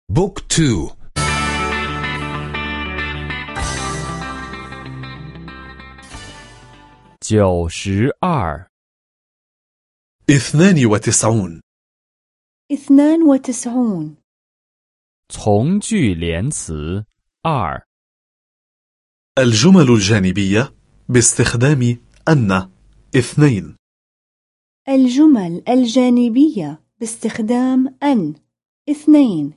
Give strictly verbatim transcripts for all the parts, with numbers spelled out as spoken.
بوك تو. 九十二 اثنان وتسعون. اثنان وتسعون. 从句连词二 الجمل الجانبية باستخدام أن اثنين. الجمل الجانبية باستخدام أن اثنين.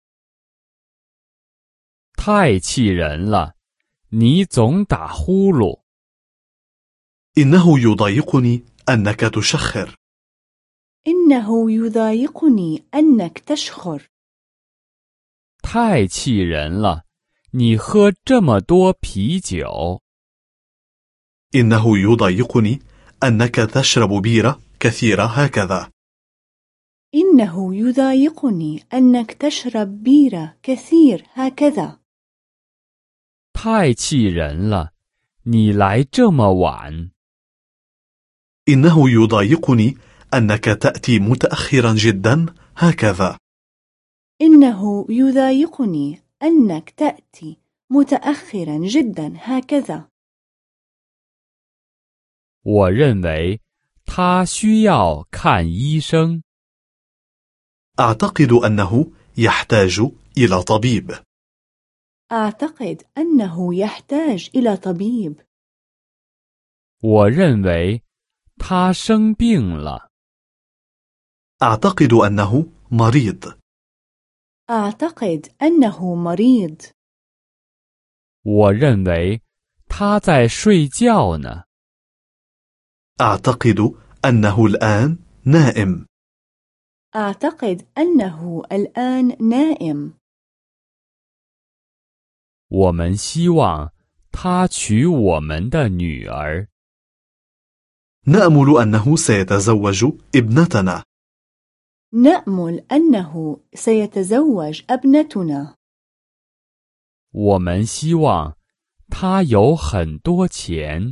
太气人了，你总打呼噜。 إنه يضايقني أنك تشخر. إنه يضايقني أنك تشخر. 太气人了，你喝这么多啤酒。 إنه يضايقني أنك تشرب بيرة كثيرة هكذا. إنه يضايقني أنك تشرب بيرة كثير هكذا. 太气人了，你来这么晚。 إنه يضايقني أنك تأتي متأخرا جدا هكذا. إنه يضايقني أنك تأتي متأخرا جدا هكذا. 我认为他需要看医生。 أعتقد أنه يحتاج إلى طبيب. أعتقد أنه يحتاج إلى طبيب. 我认为他生病了。 أعتقد أنه مريض. أعتقد أنه مريض. 我认为他在睡觉呢。 أعتقد أنه الآن نائم. أعتقد أنه الآن نائم. 我们希望他娶我们的女儿。 نأمل أنه سيتزوج ابنتنا. نأمل أنه سيتزوج ابنتنا. 我们希望他有很多钱。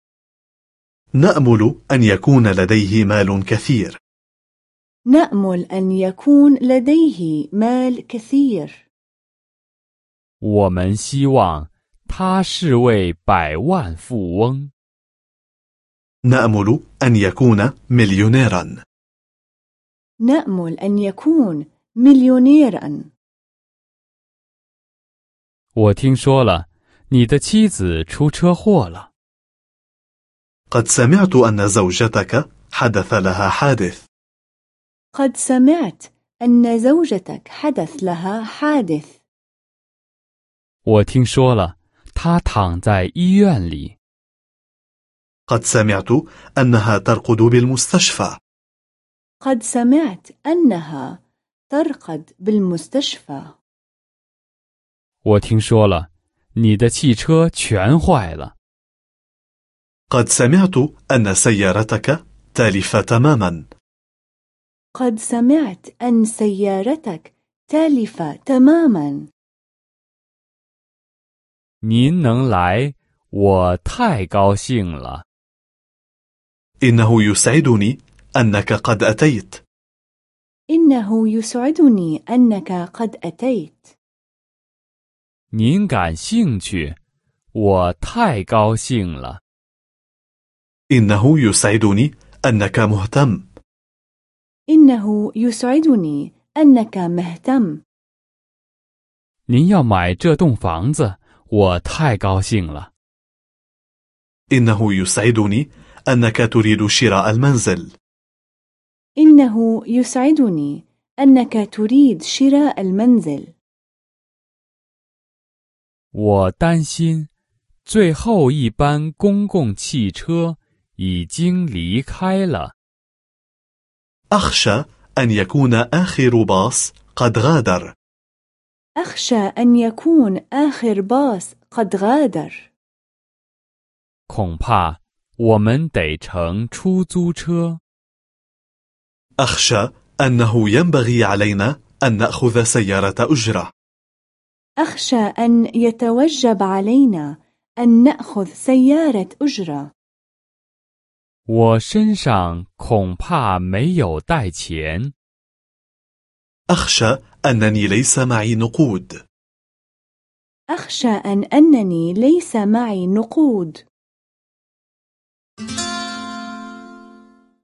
نأمل أن يكون لديه مال كثير. نأمل أن يكون لديه مال كثير. 我们希望他是位百万富翁。 نأمل أن يكون مليونيرا. نأمل أن يكون مليونيرا. 我听说了，你的妻子出车祸了。 قد سمعت أن زوجتك حدث لها حادث. قد سمعت أن زوجتك حدث لها حادث. 我听说了，她躺在医院里。 قد سمعت أنها ترقد بالمستشفى. قد سمعت أنها ترقد بالمستشفى. 我听说了，你的汽车全坏了。 قد سمعت أن سيارتك تالفة تماما. قد سمعت أن سيارتك تالفة تماما. 您能来，我太高兴了。 إنه يسعدني أنك قد أتيت. إنه يسعدني أنك قد أتيت. 您感兴趣，我太高兴了。 إنه يسعدني أنك مهتم. إنه يسعدني أنك مهتم. 您要买这栋房子，我太高兴了。 إنه يسعدني أنك تريد شراء المنزل. إنه يسعدني أنك تريد شراء المنزل. 我担心，最后一班公共汽车已经离开了。 أخشى أن يكون آخر باص قد غادر. أخشى أن يكون آخر باص قد غادر. 恐怕我们得乘出租车。 أخشى أنه ينبغي علينا أن نأخذ سيارة أجرة. أخشى أن يتوجب علينا أن نأخذ سيارة أجرة. 我身上恐怕没有带钱。 أخشى أنني ليس معي نقود. أخشى أن أنني ليس معي نقود.